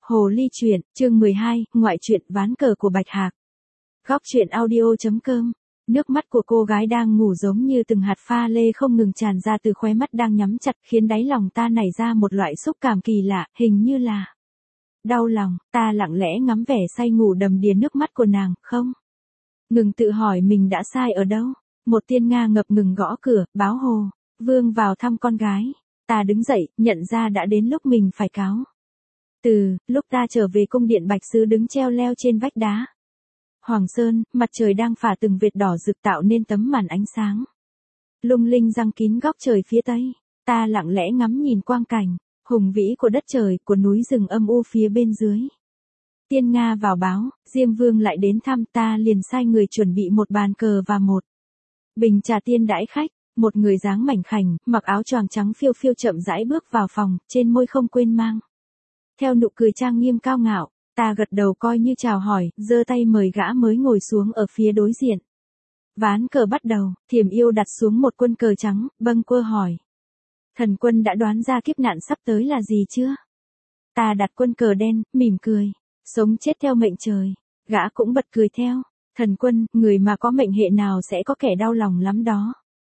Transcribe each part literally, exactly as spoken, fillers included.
Hồ ly truyện, chương mười hai, ngoại truyện ván cờ của Bạch Hạc. Góc truyện audio.com. Nước mắt của cô gái đang ngủ giống như từng hạt pha lê không ngừng tràn ra từ khóe mắt đang nhắm chặt, khiến đáy lòng ta nảy ra một loại xúc cảm kỳ lạ, hình như là đau lòng. Ta lặng lẽ ngắm vẻ say ngủ đầm đìa nước mắt của nàng, không ngừng tự hỏi mình đã sai ở đâu. Một tiên Nga ngập ngừng gõ cửa, báo Hồ Vương vào thăm con gái. Ta đứng dậy, nhận ra đã đến lúc mình phải cáo từ. Lúc ta trở về cung điện, Bạch Sứ đứng treo leo trên vách đá Hoàng Sơn, mặt trời đang phả từng vệt đỏ rực tạo nên tấm màn ánh sáng lung linh giăng kín góc trời phía tây. Ta lặng lẽ ngắm nhìn quang cảnh hùng vĩ của đất trời, của núi rừng âm u phía bên dưới. Tiên Nga vào báo, Diêm Vương lại đến thăm. Ta liền sai người chuẩn bị một bàn cờ và một bình trà tiên đãi khách. Một người dáng mảnh khảnh, mặc áo choàng trắng phiêu phiêu chậm rãi bước vào phòng, trên môi không quên mang theo nụ cười trang nghiêm cao ngạo. Ta gật đầu coi như chào hỏi, giơ tay mời gã mới ngồi xuống ở phía đối diện. Ván cờ bắt đầu, Thiểm Yêu đặt xuống một quân cờ trắng, bâng quơ hỏi: Thần quân đã đoán ra kiếp nạn sắp tới là gì chưa? Ta đặt quân cờ đen, mỉm cười: sống chết theo mệnh trời. Gã cũng bật cười theo: Thần quân, người mà có mệnh hệ nào sẽ có kẻ đau lòng lắm đó.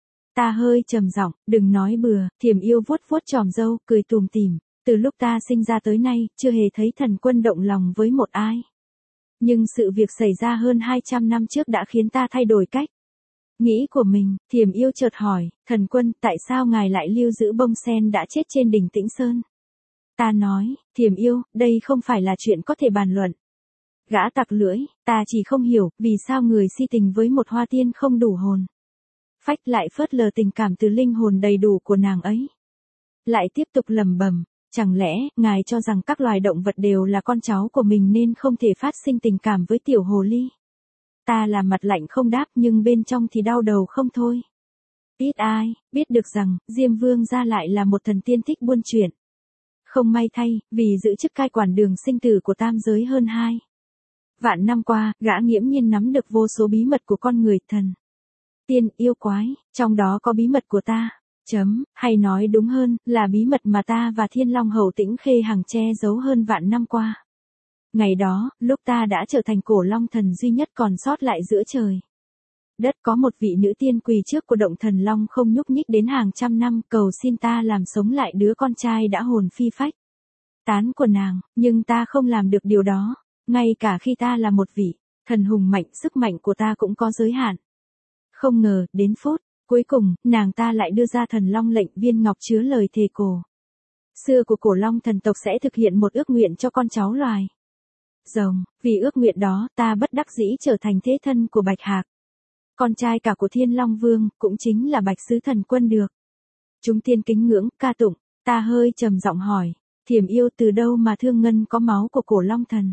Ta hơi trầm giọng: đừng nói bừa. Thiểm Yêu vuốt vuốt chòm râu, cười tủm tỉm: từ lúc ta sinh ra tới nay, chưa hề thấy thần quân động lòng với một ai. Nhưng sự việc xảy ra hơn hai trăm năm trước đã khiến ta thay đổi cách nghĩ của mình. Thiểm Yêu chợt hỏi: thần quân, tại sao ngài lại lưu giữ bông sen đã chết trên đỉnh Tĩnh Sơn? Ta nói: Thiểm Yêu, đây không phải là chuyện có thể bàn luận. Gã tặc lưỡi: ta chỉ không hiểu, vì sao người si tình với một hoa tiên không đủ hồn phách lại phớt lờ tình cảm từ linh hồn đầy đủ của nàng ấy. Lại tiếp tục lẩm bẩm: chẳng lẽ, ngài cho rằng các loài động vật đều là con cháu của mình nên không thể phát sinh tình cảm với tiểu hồ ly? Ta làm mặt lạnh không đáp, nhưng bên trong thì đau đầu không thôi. Ít ai biết được rằng, Diêm Vương gia lại là một thần tiên thích buôn chuyện. Không may thay, vì giữ chức cai quản đường sinh tử của tam giới hơn hai vạn năm qua, gã nghiễm nhiên nắm được vô số bí mật của con người, thần tiên, yêu quái, trong đó có bí mật của ta. Chấm, hay nói đúng hơn, là bí mật mà ta và Thiên Long Hầu Tĩnh Khê Hằng che giấu hơn vạn năm qua. Ngày đó, lúc ta đã trở thành cổ long thần duy nhất còn sót lại giữa trời đất, có một vị nữ tiên quỳ trước của động thần long không nhúc nhích đến hàng trăm năm, cầu xin ta làm sống lại đứa con trai đã hồn phi phách tán của nàng. Nhưng ta không làm được điều đó. Ngay cả khi ta là một vị thần hùng mạnh, sức mạnh của ta cũng có giới hạn. Không ngờ, đến phút cuối cùng, nàng ta lại đưa ra thần long lệnh, viên ngọc chứa lời thề cổ xưa của cổ long thần tộc sẽ thực hiện một ước nguyện cho con cháu loài rồng. Vì ước nguyện đó, ta bất đắc dĩ trở thành thế thân của Bạch Hạc, con trai cả của Thiên Long Vương, cũng chính là Bạch Sứ thần quân được chúng tiên kính ngưỡng, ca tụng. Ta hơi trầm giọng hỏi: Thiểm Yêu, từ đâu mà thương ngân có máu của cổ long thần?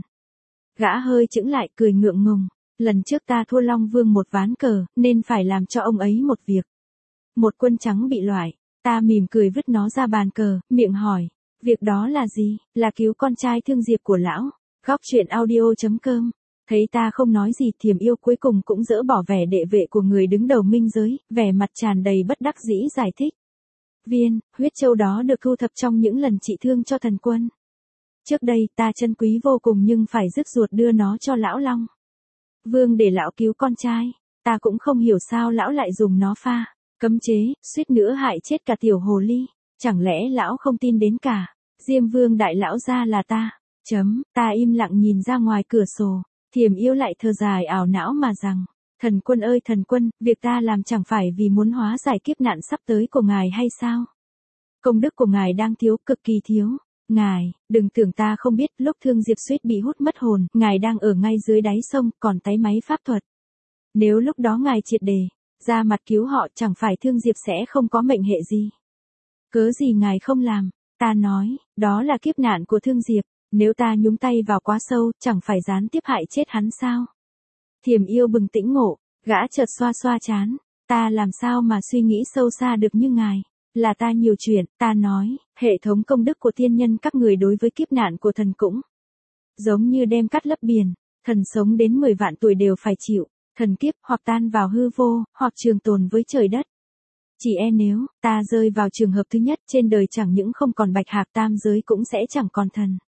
Gã hơi chững lại, cười ngượng ngùng: lần trước ta thua Long Vương một ván cờ, nên phải làm cho ông ấy một việc. Một quân trắng bị loại. Ta mỉm cười vứt nó ra bàn cờ, miệng hỏi: việc đó là gì? Là cứu con trai thương diệp của lão. Góc truyện audio.com. Thấy ta không nói gì, Thiểm Yêu cuối cùng cũng dỡ bỏ vẻ đệ vệ của người đứng đầu minh giới, vẻ mặt tràn đầy bất đắc dĩ giải thích: viên huyết châu đó được thu thập trong những lần trị thương cho thần quân. Trước đây, ta trân quý vô cùng nhưng phải rứt ruột đưa nó cho lão Long Vương để lão cứu con trai. Ta cũng không hiểu sao lão lại dùng nó pha cấm chế, suýt nữa hại chết cả tiểu hồ ly. Chẳng lẽ lão không tin đến cả Diêm Vương đại lão gia là ta? Chấm, ta im lặng nhìn ra ngoài cửa sổ. Thiểm Yêu lại thở dài ảo não mà rằng: thần quân ơi thần quân, việc ta làm chẳng phải vì muốn hóa giải kiếp nạn sắp tới của ngài hay sao? Công đức của ngài đang thiếu, cực kỳ thiếu. Ngài, đừng tưởng ta không biết, lúc Thương Diệp suýt bị hút mất hồn, ngài đang ở ngay dưới đáy sông, còn táy máy pháp thuật. Nếu lúc đó ngài triệt đề ra mặt cứu họ, chẳng phải Thương Diệp sẽ không có mệnh hệ gì. Cớ gì ngài không làm? Ta nói, đó là kiếp nạn của Thương Diệp. Nếu ta nhúng tay vào quá sâu, chẳng phải gián tiếp hại chết hắn sao? Thiểm Yêu bừng tỉnh ngộ, gã chợt xoa xoa trán: ta làm sao mà suy nghĩ sâu xa được như ngài? Là ta nhiều chuyện. Ta nói, hệ thống công đức của tiên nhân các người đối với kiếp nạn của thần cũng giống như đem cắt lấp biển. Thần sống đến mười vạn tuổi đều phải chịu thần kiếp, hoặc tan vào hư vô, hoặc trường tồn với trời đất. Chỉ e nếu ta rơi vào trường hợp thứ nhất, trên đời chẳng những không còn Bạch Hạc, tam giới cũng sẽ chẳng còn thần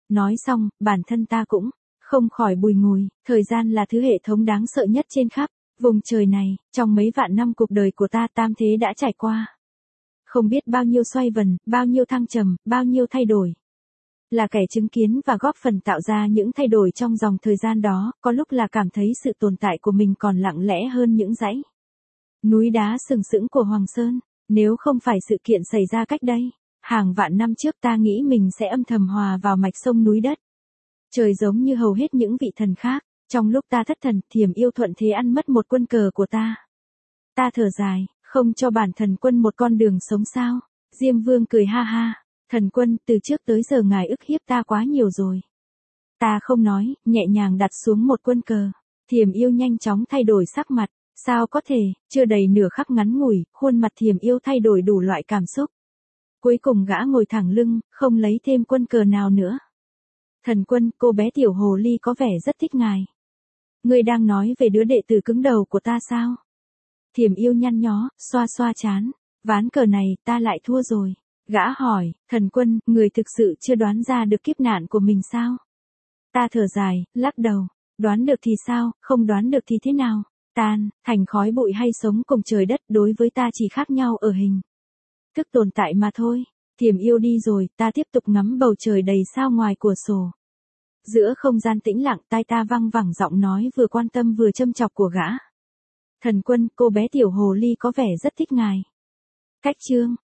Nói xong, bản thân ta cũng không khỏi bùi ngùi, thời gian là thứ hệ thống đáng sợ nhất trên khắp vùng trời này, trong mấy vạn năm cuộc đời của ta tam thế đã trải qua. Không biết bao nhiêu xoay vần, bao nhiêu thăng trầm, bao nhiêu thay đổi. Là kẻ chứng kiến và góp phần tạo ra những thay đổi trong dòng thời gian đó, có lúc là cảm thấy sự tồn tại của mình còn lặng lẽ hơn những dãy núi đá sừng sững của Hoàng Sơn. Nếu không phải sự kiện xảy ra cách đây hàng vạn năm trước, ta nghĩ mình sẽ âm thầm hòa vào mạch sông núi đất. Trời giống như hầu hết những vị thần khác, trong lúc ta thất thần, Thiểm Yêu thuận thế ăn mất một quân cờ của ta. Ta thở dài, không cho bản thần quân một con đường sống sao? Diêm Vương cười ha ha, thần quân, từ trước tới giờ ngài ức hiếp ta quá nhiều rồi. Ta không nói, nhẹ nhàng đặt xuống một quân cờ. Thiểm Yêu nhanh chóng thay đổi sắc mặt. Sao có thể, chưa đầy nửa khắc ngắn ngủi, khuôn mặt Thiểm Yêu thay đổi đủ loại cảm xúc. Cuối cùng gã ngồi thẳng lưng, không lấy thêm quân cờ nào nữa. Thần quân, cô bé tiểu hồ ly có vẻ rất thích ngài. Ngươi đang nói về đứa đệ tử cứng đầu của ta sao? Thiểm Yêu nhăn nhó, xoa xoa chán. Ván cờ này, ta lại thua rồi. Gã hỏi, thần quân, người thực sự chưa đoán ra được kiếp nạn của mình sao? Ta thở dài, lắc đầu. Đoán được thì sao, không đoán được thì thế nào? Tan, thành khói bụi hay sống cùng trời đất đối với ta chỉ khác nhau ở hình thức tồn tại mà thôi. Thiểm Yêu đi rồi, ta tiếp tục ngắm bầu trời đầy sao ngoài cửa sổ. Giữa không gian tĩnh lặng, tai ta văng vẳng giọng nói vừa quan tâm vừa châm chọc của gã. Thần quân, cô bé tiểu hồ ly có vẻ rất thích ngài. Cách chương